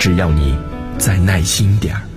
只要你再耐心点儿。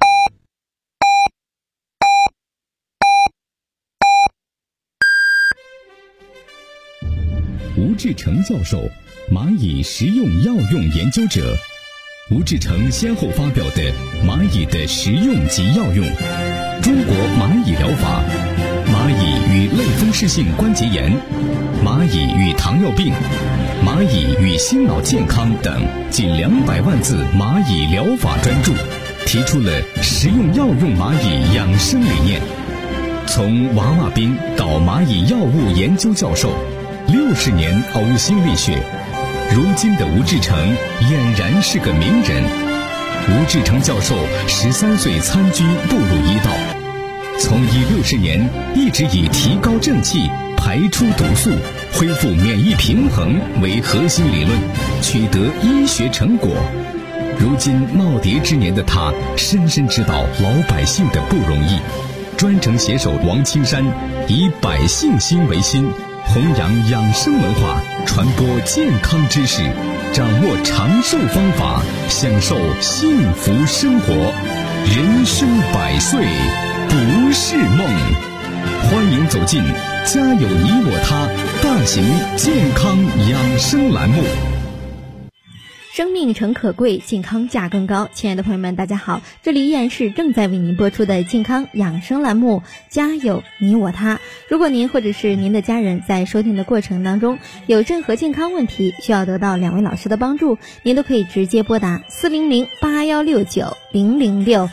吴志成教授，蚂蚁食用药用研究者。吴志成先后发表的《蚂蚁的食用及药用》、《中国蚂蚁疗法》、《蚂蚁与类风湿性关节炎》、《蚂蚁与糖尿病》、《蚂蚁与心脑健康》等近200万字蚂蚁疗法专著，提出了食用药用蚂蚁养生理念。从娃娃兵到蚂蚁药物研究教授，60年呕心沥血，如今的吴志成俨然是个名人。吴志成教授13岁参军步入医道，从医60年一直以提高正气、排出毒素、恢复免疫平衡为核心理论，取得医学成果。如今耄耋之年的他，深深知道老百姓的不容易，专程携手王青山，以百姓心为心，弘扬养生文化，传播健康知识，掌握长寿方法，享受幸福生活。人生100岁不是梦。欢迎走进家有你我他大型健康养生栏目。 生命诚可贵，健康价更高。亲爱的朋友们，大家好，这里依然是正在为您播出的健康养生栏目家有你我他。如果您或者是您的家人在收听的过程当中有任何健康问题需要得到2位老师的帮助，您都可以直接拨打400-8169-006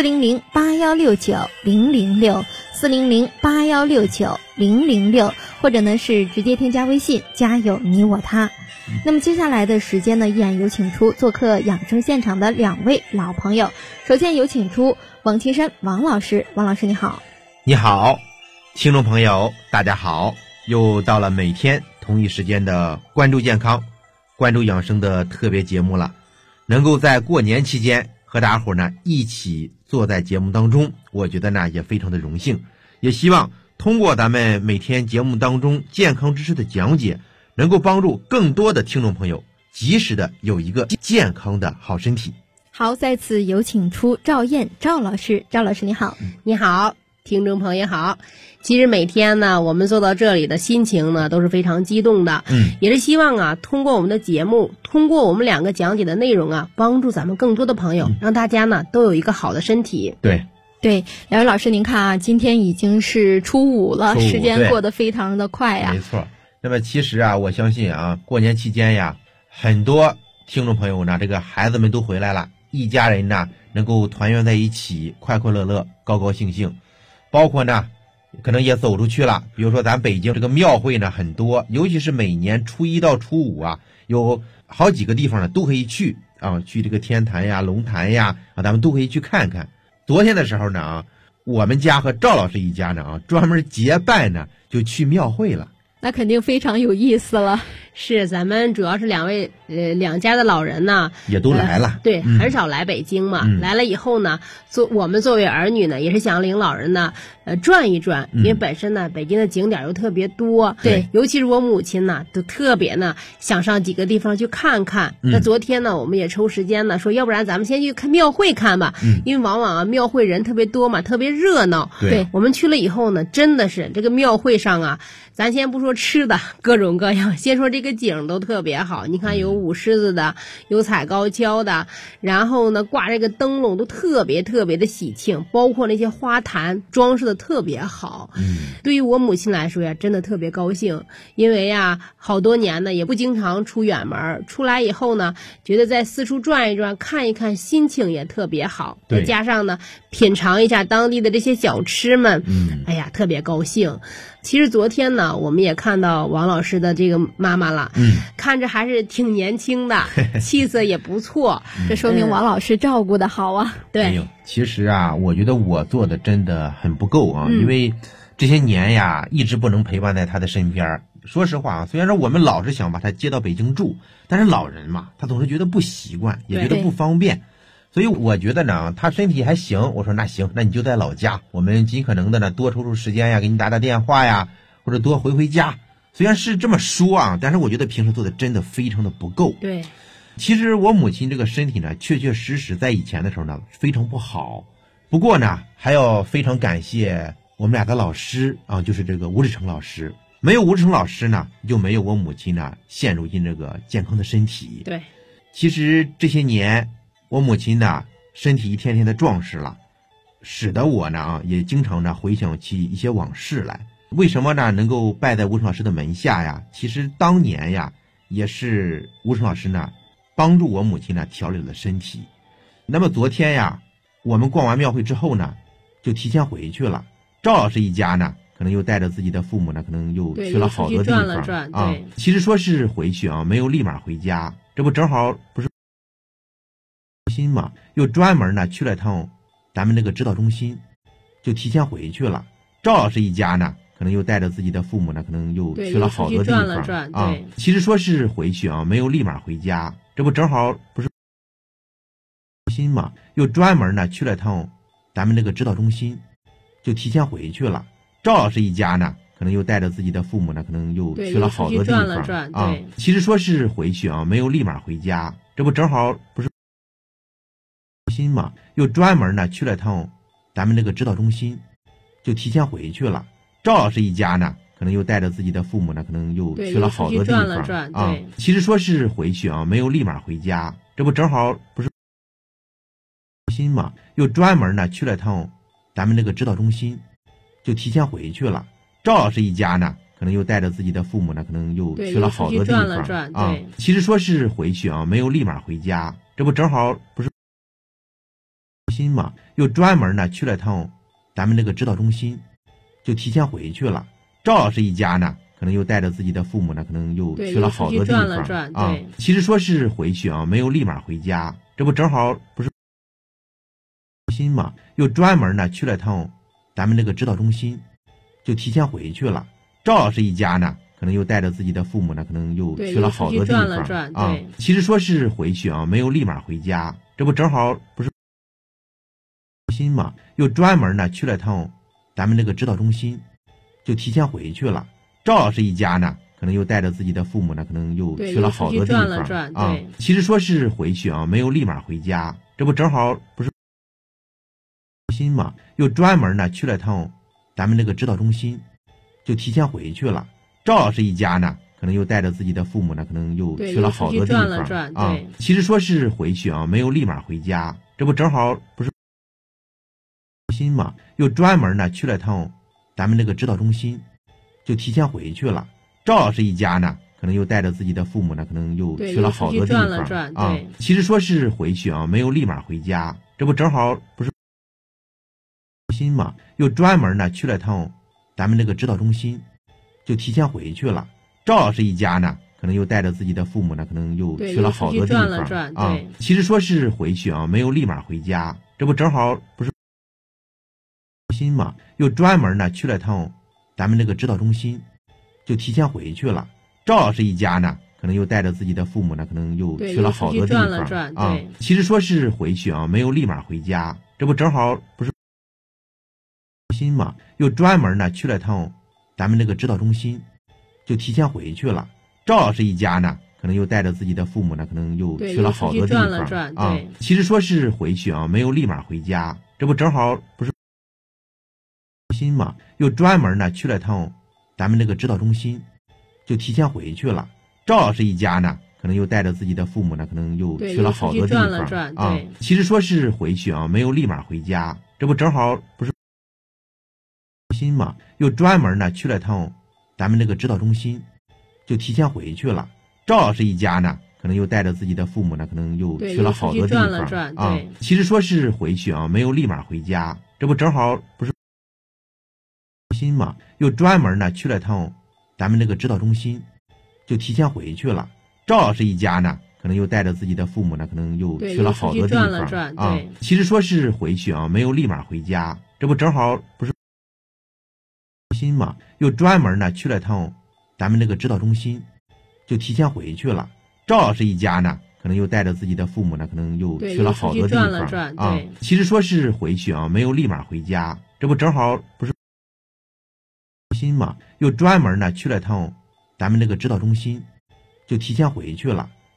400-8169-006 400-8169-006，或者呢是直接添加微信家有你我他。那么接下来的时间呢，依然有请出做客养生现场的2位老朋友。首先有请出王青山王老师。王老师你好。 你好，听众朋友大家好，又到了每天同一时间的关注健康、关注养生的特别节目了。能够在过年期间和大家伙呢一起坐在节目当中，我觉得呢也非常的荣幸，也希望通过咱们每天节目当中健康知识的讲解，能够帮助更多的听众朋友及时的有一个健康的好身体。 好，再次有请出赵燕赵老师。赵老师你好。 你好，听众朋友好。其实每天呢，我们做到这里的心情呢都是非常激动的，也是希望啊，通过我们的节目，通过我们2个讲解的内容啊，帮助咱们更多的朋友，让大家呢都有一个好的身体。 对， 2位老师您看啊，今天已经是初5了，时间过得非常的快呀。 没错。那么其实啊，我相信啊，过年期间呀，很多听众朋友呢，这个孩子们都回来了，一家人呢能够团圆在一起，快快乐乐，高高兴兴。包括呢可能也走出去了，比如说咱北京这个庙会呢很多，尤其是每年初1到初5啊，有好几个地方呢都可以去啊，去这个天坛呀、龙潭呀啊，咱们都可以去看看。昨天的时候呢啊，我们家和赵老师一家呢啊，专门结伴呢就去庙会了。 那肯定非常有意思了。 是，咱们主要是两家的老人呢也都来了， 对，很少来北京嘛，来了以后呢，我们作为儿女呢，也是想领老人呢转一转，因为本身呢北京的景点又特别多， 对， 尤其是我母亲呢都特别呢想上几个地方去看看。那昨天呢我们也抽时间呢说，要不然咱们先去看庙会看吧，因为往往啊庙会人特别多嘛，特别热闹。 对， 我们去了以后呢，真的是这个庙会上啊，咱先不说吃的各种各样，先说这个景都特别好。你看有舞狮子的，有踩高跷的，然后呢挂这个灯笼都特别特别的喜庆，包括那些花坛装饰的特别好。对于我母亲来说呀，真的特别高兴，因为呀好多年呢也不经常出远门，出来以后呢觉得在四处转一转看一看，心情也特别好，再加上呢品尝一下当地的这些小吃们，哎呀特别高兴。其实昨天呢我们也看到王老师的这个妈妈了，看着还是挺年轻的，气色也不错， 这说明王老师照顾的好啊。 对， 其实啊我觉得我做的真的很不够啊，因为这些年呀一直不能陪伴在他的身边。说实话啊，虽然说我们老是想把他接到北京住，但是老人嘛，他总是觉得不习惯，也觉得不方便。所以我觉得呢他身体还行，我说那行，那你就在老家，我们尽可能的呢多抽出时间呀，给你打打电话呀，或者多回家。虽然是这么说啊，但是我觉得平时做的真的非常的不够。 对， 其实我母亲这个身体呢，确确实实在以前的时候呢非常不好。不过呢，还要非常感谢我们俩的老师啊，就是这个吴志成老师。没有吴志成老师呢，就没有我母亲呢现如今这个健康的身体。 对， 其实这些年我母亲呢身体一天天的壮实了，使得我呢也经常呢回想起一些往事来。为什么呢能够拜在吴成老师的门下呀？其实当年呀也是吴成老师呢帮助我母亲呢调理了身体。那么昨天呀，我们逛完庙会之后呢，就提前回去了。赵老师一家呢，可能又带着自己的父母呢，可能又去了好多地方啊。其实说是回去啊，没有立马回家，这不正好不是心嘛，又专门呢去了趟咱们这个指导中心，就提前回去了。赵老师一家呢，可能又带着自己的父母呢，可能又去了好多地方啊。其实说是回去啊，没有立马回家，这不正好不是心嘛，又专门呢去了趟咱们这个指导中心，就提前回去了。赵老师一家呢，可能又带着自己的父母呢，可能又去了好多地方啊。其实说是回去啊，没有立马回家，这不正好不是心嘛，又专门呢去了趟咱们这个指导中心，就提前回去了。赵老师一家呢，可能又带着自己的父母呢，可能又去了好多地方啊。其实说是回去啊，没有立马回家，这不正好不是心嘛，又专门呢去了趟咱们这个指导中心，就提前回去了。赵老师一家呢，可能又带着自己的父母呢，可能又去了好多地方啊。其实说是回去啊，没有立马回家，这不正好不是心嘛，又专门呢去了趟咱们这个指导中心，就提前回去了。赵老师一家呢，可能又带着自己的父母呢，可能又去了好多地方啊。其实说是回去啊，没有立马回家，这不正好不是心嘛，又专门呢去了趟咱们这个指导中心，就提前回去了。赵老师一家呢，可能又带着自己的父母呢，可能又去了好多地方啊。其实说是回去啊，没有立马回家，这不正好不是心嘛，又专门呢去了趟咱们这个指导中心，就提前回去了。赵老师一家呢，可能又带着自己的父母呢，可能又去了好多地方啊。其实说是回去啊，没有立马回家，这不正好不是心嘛，又专门呢去了趟咱们这个指导中心，就提前回去了。赵老师一家呢，可能又带着自己的父母呢，可能又去了好多地方啊。其实说是回去啊，没有立马回家，这不正好不是心嘛，又专门呢去了趟咱们这个指导中心，就提前回去了。赵老师一家呢，可能又带着自己的父母呢，可能又去了好多地方啊。其实说是回去啊，没有立马回家，这不正好不是心嘛，又专门呢去了趟咱们这个指导中心，就提前回去了。赵老师一家呢，可能又带着自己的父母呢，可能又去了好多地方啊。其实说是回去啊，没有立马回家，这不正好不是心嘛，又专门呢去了趟咱们这个指导中心，就提前回去了。赵老师一家呢，可能又带着自己的父母呢，可能又去了好多地方啊。其实说是回去啊，没有立马回家，这不正好不是心嘛，又专门呢去了趟咱们这个指导中心，就提前回去了。赵老师一家呢，可能又带着自己的父母呢，可能又去了好多地方啊。其实说是回去啊，没有立马回家，这不正好不是心嘛，又专门呢去了趟咱们这个指导中心，就提前回去了。赵老师一家呢，可能又带着自己的父母呢，可能又去了好多地方啊。其实说是回去啊，没有立马回家，这不正好不是心嘛，又专门呢去了趟咱们这个指导中心，就提前回去了。赵老师一家呢，可能又带着自己的父母呢，可能又去了好多地方啊。其实说是回去啊，没有立马回家，这不正好不是心嘛，又专门呢去了趟咱们这个指导中心，就提前回去了。赵老师一家呢，可能又带着自己的父母呢，可能又去了好多地方啊。其实说是回去啊，没有立马回家，这不正好不是心嘛，又专门呢去了趟咱们这个指导中心，就提前回去了。赵老师一家呢，可能又带着自己的父母呢，可能又去了好多地方啊。其实说是回去啊，没有立马回家，这不正好不是心嘛，又专门呢去了趟咱们这个指导中心，就提前回去了。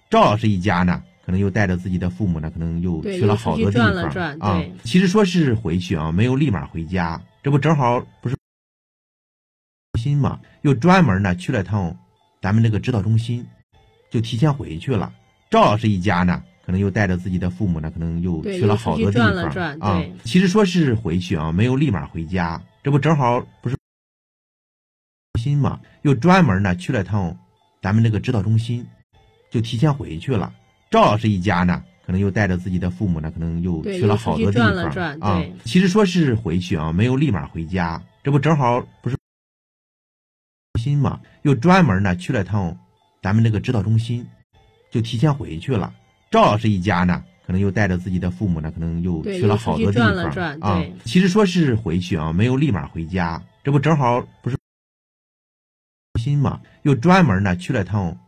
赵老师一家呢，可能又带着自己的父母呢，可能又去了好多地方啊。其实说是回去啊，没有立马回家，这不正好不是心嘛，又专门呢去了趟咱们这个指导中心，就提前回去了。赵老师一家呢，可能又带着自己的父母呢，可能又去了好多地方啊。其实说是回去啊，没有立马回家，这不正好不是心嘛，又专门呢去了趟咱们这个指导中心，就提前回去了。赵老师一家呢，可能又带着自己的父母呢，可能又去了好多地方啊。其实说是回去啊，没有立马回家，这不正好不是心嘛，又专门呢去了趟咱们这个指导中心，就提前回去了。赵老师一家呢，可能又带着自己的父母呢，可能又去了好多地方啊。其实说是回去啊，没有立马回家，这不正好不是心嘛，又专门呢去了趟